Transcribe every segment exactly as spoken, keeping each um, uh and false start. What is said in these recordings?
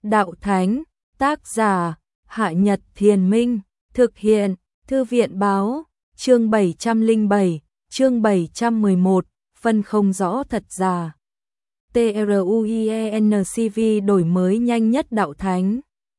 Đạo Thánh, tác giả, Hạ Nhật Thiền Minh, thực hiện, Thư viện Báo, chương bảy trăm lẻ bảy, chương bảy trăm mười một, phân không rõ thật giả. TRUIENCV đổi mới nhanh nhất Đạo Thánh.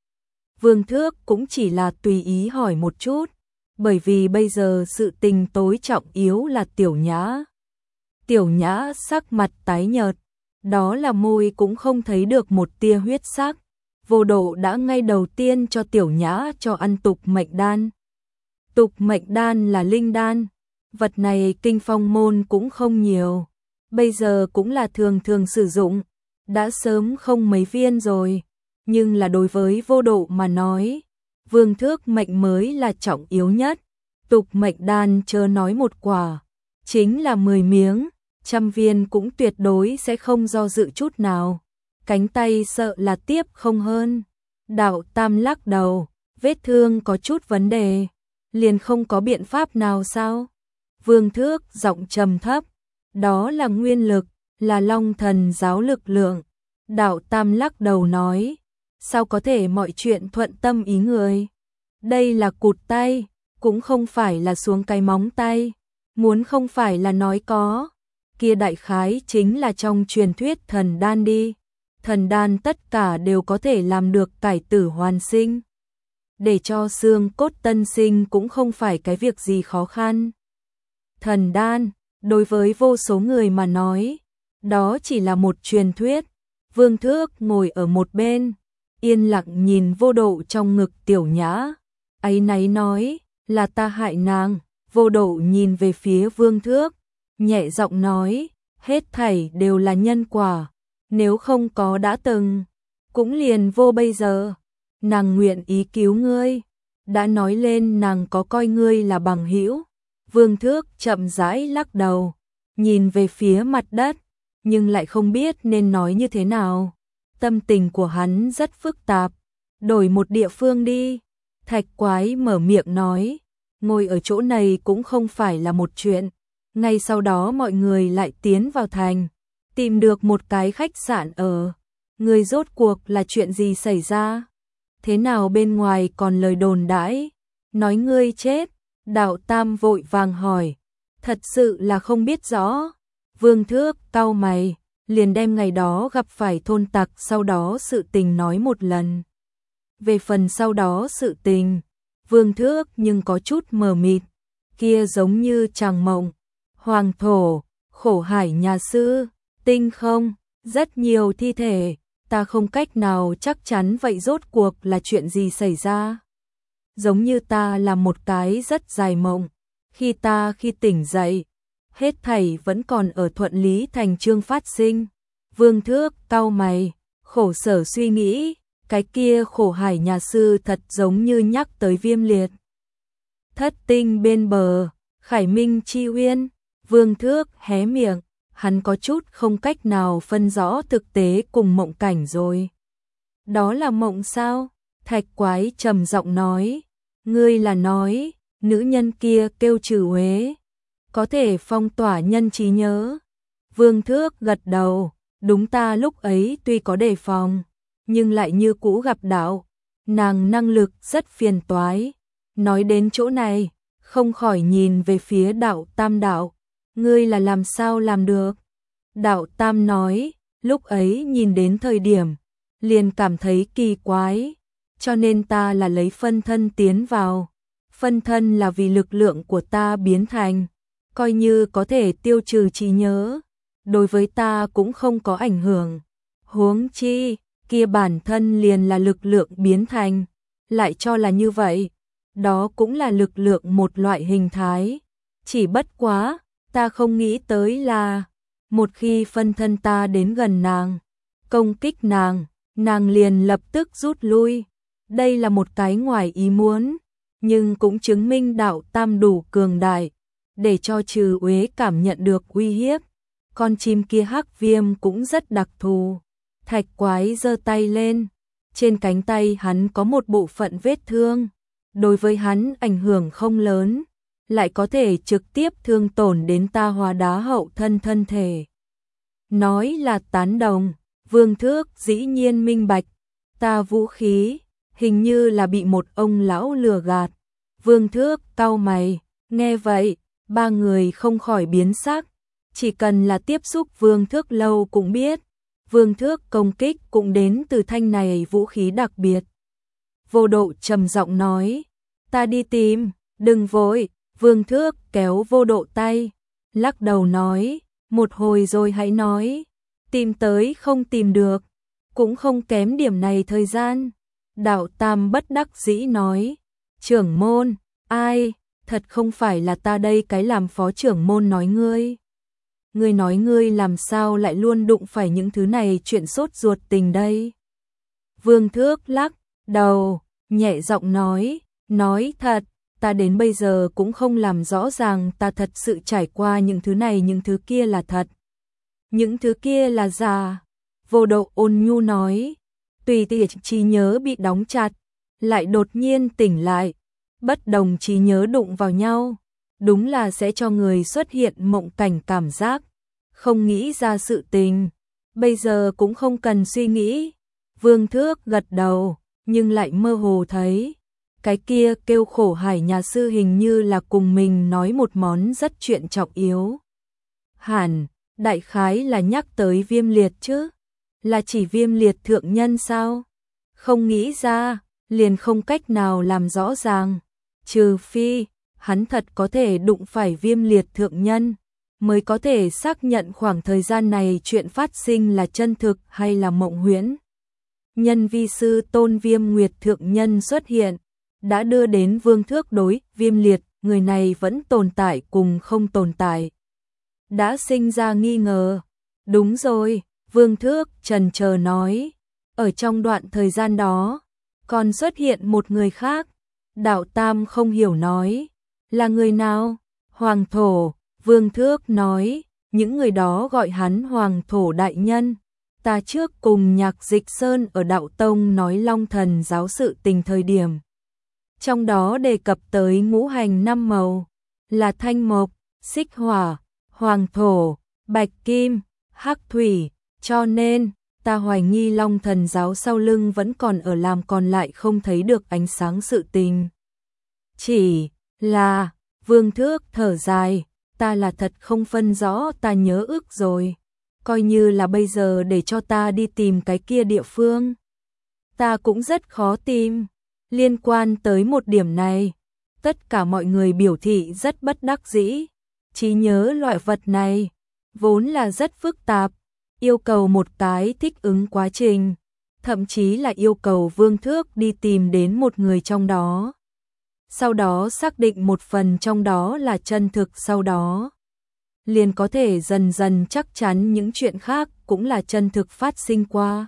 Vương Thước cũng chỉ là tùy ý hỏi một chút, bởi vì bây giờ sự tình tối trọng yếu là Tiểu Nhã. Tiểu Nhã sắc mặt tái nhợt, đó là môi cũng không thấy được một tia huyết sắc. Vô Độ đã ngay đầu tiên cho Tiểu Nhã cho ăn tục mệnh đan. Tục mệnh đan là linh đan, vật này Kinh Phong môn cũng không nhiều, bây giờ cũng là thường thường sử dụng, đã sớm không mấy viên rồi, nhưng là đối với Vô Độ mà nói, Vương Thước mệnh mới là trọng yếu nhất. Tục mệnh đan chớ nói một quả, chính là mười miếng, trăm viên cũng tuyệt đối sẽ không do dự chút nào. Cánh tay sợ là tiếp không hơn. Đạo Tam lắc đầu, vết thương có chút vấn đề, liền không có biện pháp nào sao? Vương Thước giọng trầm thấp, đó là nguyên lực, là Long Thần giáo lực lượng. Đạo Tam lắc đầu nói, sao có thể mọi chuyện thuận tâm ý người? Đây là cụt tay, cũng không phải là xuống cái móng tay, muốn không phải là nói có, kia đại khái chính là trong truyền thuyết thần đan đi. Thần đan tất cả đều có thể làm được cải tử hoàn sinh. Để cho xương cốt tân sinh cũng không phải cái việc gì khó khăn. Thần đan, đối với vô số người mà nói, đó chỉ là một truyền thuyết. Vương Thước ngồi ở một bên, yên lặng nhìn Vô Độ trong ngực Tiểu Nhã. Áy náy nói, là ta hại nàng. Vô Độ nhìn về phía Vương Thước, nhẹ giọng nói, hết thảy đều là nhân quả. Nếu không có đã từng, cũng liền vô bây giờ. Nàng nguyện ý cứu ngươi, đã nói lên nàng có coi ngươi là bằng hữu. Vương Thước chậm rãi lắc đầu, nhìn về phía mặt đất, nhưng lại không biết nên nói như thế nào. Tâm tình của hắn rất phức tạp. Đổi một địa phương đi. Thạch Quái mở miệng nói, ngồi ở chỗ này cũng không phải là một chuyện. Ngay sau đó mọi người lại tiến vào thành, tìm được một cái khách sạn ở. Người rốt cuộc là chuyện gì xảy ra? Thế nào bên ngoài còn lời đồn đãi, nói ngươi chết? Đạo Tam vội vàng hỏi, thật sự là không biết rõ. Vương Thước cau mày, liền đem ngày đó gặp phải thôn tặc sau đó sự tình nói một lần. Về phần sau đó sự tình, Vương Thước nhưng có chút mờ mịt, kia giống như tràng mộng, hoàng thổ, khổ hải nhà sư, tinh không, rất nhiều thi thể, ta không cách nào chắc chắn vậy rốt cuộc là chuyện gì xảy ra. Giống như ta là một cái rất dài mộng, khi ta khi tỉnh dậy, hết thảy vẫn còn ở thuận lý thành chương phát sinh. Vương Thước cau mày, khổ sở suy nghĩ, cái kia khổ hải nhà sư thật giống như nhắc tới Viêm Liệt. Thất tinh bên bờ, Khải Minh chi uyên. Vương Thước hé miệng, hắn có chút không cách nào phân rõ thực tế cùng mộng cảnh rồi. Đó là mộng sao? Thạch Quái trầm giọng nói, ngươi là nói, nữ nhân kia kêu Trừ Uế, có thể phong tỏa nhân trí nhớ. Vương Thước gật đầu, đúng, ta lúc ấy tuy có đề phòng, nhưng lại như cũ gặp đạo, nàng năng lực rất phiền toái. Nói đến chỗ này, không khỏi nhìn về phía Đạo Tam đạo, ngươi là làm sao làm được? Đạo Tam nói, lúc ấy nhìn đến thời điểm, liền cảm thấy kỳ quái, cho nên ta là lấy phân thân tiến vào. Phân thân là vì lực lượng của ta biến thành, coi như có thể tiêu trừ trí nhớ, đối với ta cũng không có ảnh hưởng. Huống chi, kia bản thân liền là lực lượng biến thành, lại cho là như vậy, đó cũng là lực lượng một loại hình thái. Chỉ bất quá, ta không nghĩ tới là, một khi phân thân ta đến gần nàng, công kích nàng, nàng liền lập tức rút lui. Đây là một cái ngoài ý muốn, nhưng cũng chứng minh Đạo Tam đủ cường đại, để cho Trừ Uế cảm nhận được uy hiếp. Con chim kia Hắc Viêm cũng rất đặc thù. Thạch Quái giơ tay lên, trên cánh tay hắn có một bộ phận vết thương, đối với hắn ảnh hưởng không lớn, lại có thể trực tiếp thương tổn đến ta hóa đá hậu thân thân thể. Nói là tán đồng, Vương Thước dĩ nhiên minh bạch, Ta vũ khí, hình như là bị một ông lão lừa gạt. Vương Thước cau mày, nghe vậy, ba người không khỏi biến sắc. Chỉ cần là tiếp xúc Vương Thước lâu cũng biết, Vương Thước công kích cũng đến từ thanh này vũ khí đặc biệt. Vô Độ trầm giọng nói, ta đi tìm, đừng vội. Vương Thước kéo Vô Độ tay, lắc đầu nói, một hồi rồi hãy nói, tìm tới không tìm được, cũng không kém điểm này thời gian. Đạo Tam bất đắc dĩ nói, trưởng môn, ai, thật không phải là ta đây cái làm phó trưởng môn nói ngươi. Ngươi nói ngươi làm sao lại luôn đụng phải những thứ này chuyện sốt ruột tình đây. Vương Thước lắc đầu, nhẹ giọng nói, nói thật, ta đến bây giờ cũng không làm rõ ràng ta thật sự trải qua những thứ này, những thứ kia là thật, những thứ kia là giả. Vô Độ ôn nhu nói, tùy tiện trí nhớ bị đóng chặt, lại đột nhiên tỉnh lại, bất đồng trí nhớ đụng vào nhau, đúng là sẽ cho người xuất hiện mộng cảnh cảm giác, không nghĩ ra sự tình, bây giờ cũng không cần suy nghĩ. Vương Thước gật đầu, nhưng lại mơ hồ thấy, cái kia kêu Khổ Hải nhà sư hình như là cùng mình nói một món rất chuyện trọng yếu. Hẳn, đại khái là nhắc tới Viêm Liệt chứ, là chỉ Viêm Liệt thượng nhân sao? Không nghĩ ra, liền không cách nào làm rõ ràng, trừ phi, hắn thật có thể đụng phải Viêm Liệt thượng nhân, mới có thể xác nhận khoảng thời gian này chuyện phát sinh là chân thực hay là mộng huyễn. Nhân vi sư Tôn Viêm Nguyệt thượng nhân xuất hiện, đã đưa đến Vương Thước đối Viêm Liệt, người này vẫn tồn tại cùng không tồn tại, đã sinh ra nghi ngờ. Đúng rồi, Vương Thước chần chờ nói, ở trong đoạn thời gian đó, còn xuất hiện một người khác. Đạo Tam không hiểu nói, là người nào? Hoàng Thổ. Vương Thước nói, những người đó gọi hắn Hoàng Thổ đại nhân. Ta trước cùng Nhạc Dịch Sơn ở Đạo Tông nói Long Thần giáo sự tình thời điểm, trong đó đề cập tới ngũ hành năm màu, là thanh mộc, xích hỏa, hoàng thổ, bạch kim, hắc thủy, cho nên ta hoài nghi Long Thần giáo sau lưng vẫn còn ở làm còn lại không thấy được ánh sáng sự tình. Chỉ là, Vương Thước thở dài, ta là thật không phân rõ, ta nhớ ước rồi, coi như là bây giờ để cho ta đi tìm cái kia địa phương, ta cũng rất khó tìm. Liên quan tới một điểm này, tất cả mọi người biểu thị rất bất đắc dĩ. Trí nhớ loại vật này vốn là rất phức tạp, yêu cầu một cái thích ứng quá trình, thậm chí là yêu cầu Vương Thước đi tìm đến một người trong đó, sau đó xác định một phần trong đó là chân thực, sau đó liền có thể dần dần chắc chắn những chuyện khác cũng là chân thực phát sinh qua.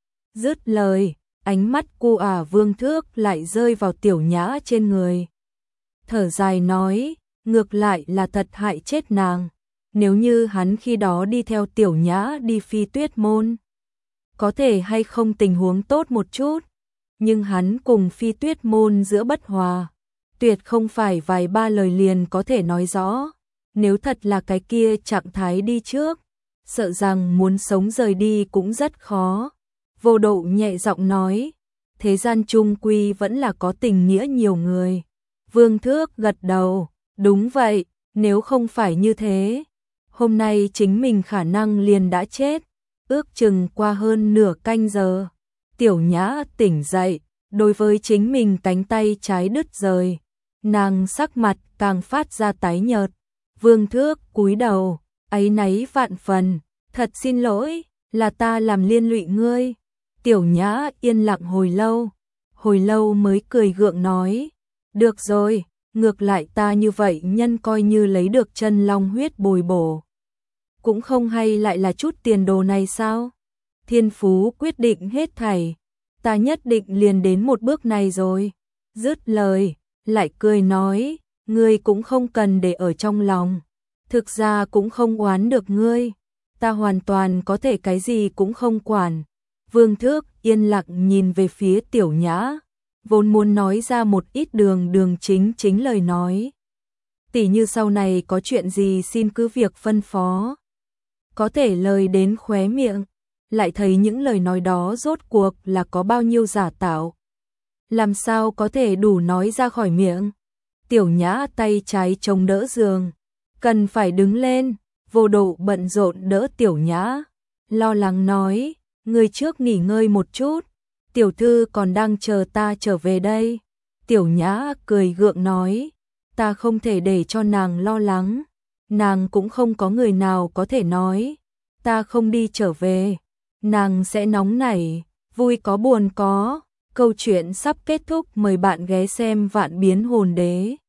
Dứt lời, ánh mắt cu ả Vương Thước lại rơi vào Tiểu Nhã trên người. Thở dài nói, ngược lại là thật hại chết nàng. Nếu như hắn khi đó đi theo Tiểu Nhã đi Phi Tuyết môn, có thể hay không tình huống tốt một chút. Nhưng hắn cùng Phi Tuyết môn giữa bất hòa, tuyệt không phải vài ba lời liền có thể nói rõ. Nếu thật là cái kia trạng thái đi trước, sợ rằng muốn sống rời đi cũng rất khó. Vô Độ nhẹ giọng nói, thế gian chung quy vẫn là có tình nghĩa nhiều người. Vương Thước gật đầu, đúng vậy, nếu không phải như thế, hôm nay chính mình khả năng liền đã chết. Ước chừng qua hơn nửa canh giờ, Tiểu Nhã tỉnh dậy, đối với chính mình cánh tay trái đứt rời, nàng sắc mặt càng phát ra tái nhợt. Vương Thước cúi đầu, áy náy vạn phần, thật xin lỗi, là ta làm liên lụy ngươi. Tiểu Nhã yên lặng hồi lâu, hồi lâu mới cười gượng nói, được rồi, ngược lại ta như vậy nhân coi như lấy được chân long huyết bồi bổ. Cũng không hay lại là chút tiền đồ này sao? Thiên phú quyết định hết thảy, ta nhất định liền đến một bước này rồi. Dứt lời, lại cười nói, ngươi cũng không cần để ở trong lòng, thực ra cũng không oán được ngươi, ta hoàn toàn có thể cái gì cũng không quản. Vương Thước yên lặng nhìn về phía Tiểu Nhã, vốn muốn nói ra một ít đường đường chính chính lời nói. Tỉ như sau này có chuyện gì xin cứ việc phân phó. Có thể lời đến khóe miệng, lại thấy những lời nói đó rốt cuộc là có bao nhiêu giả tạo. Làm sao có thể đủ nói ra khỏi miệng. Tiểu Nhã tay trái chống đỡ giường, cần phải đứng lên, Vô Độ bận rộn đỡ Tiểu Nhã, lo lắng nói, người trước nghỉ ngơi một chút, tiểu thư còn đang chờ ta trở về đây. Tiểu Nhã cười gượng nói, ta không thể để cho nàng lo lắng, nàng cũng không có người nào có thể nói, ta không đi trở về, nàng sẽ nóng nảy, vui có buồn có. Câu chuyện sắp kết thúc, mời bạn ghé xem Vạn Biến Hồn Đế.